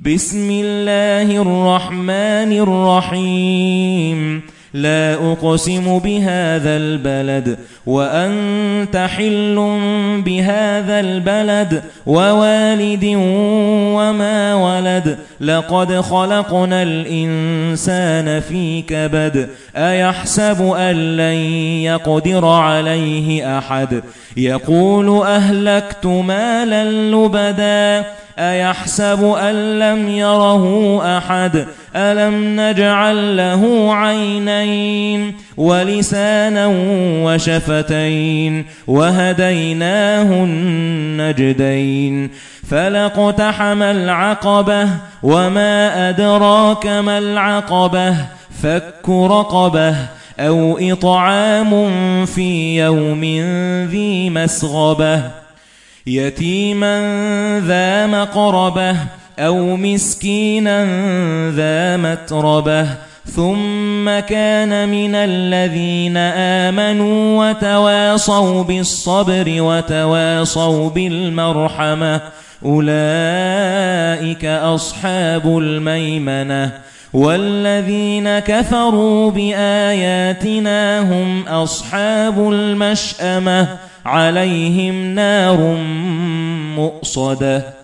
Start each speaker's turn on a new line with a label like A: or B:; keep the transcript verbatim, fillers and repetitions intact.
A: بسم الله الرحمن الرحيم لا أقسم بهذا البلد وأنت حل بهذا البلد ووالد وما ولد لقد خلقنا الإنسان في كبد أيحسب أن لن يقدر عليه أحد يقول أهلكت مالا لبدا أيحسب أن لم يره أحد ألم نجعل له عينين ولسانا وشفتين وهديناه النجدين فلاقتحم العقبة وما أدراك ما العقبة فك رقبة أو إطعام في يوم ذي مسغبة يتيما ذا مقربة أو مسكينا ذا متربة ثم كان من الذين آمنوا وتواصوا بالصبر وتواصوا بالمرحمة أولئك أصحاب الميمنة والذين كفروا بآياتنا هم أصحاب المشأمة عليهم نار مؤصدة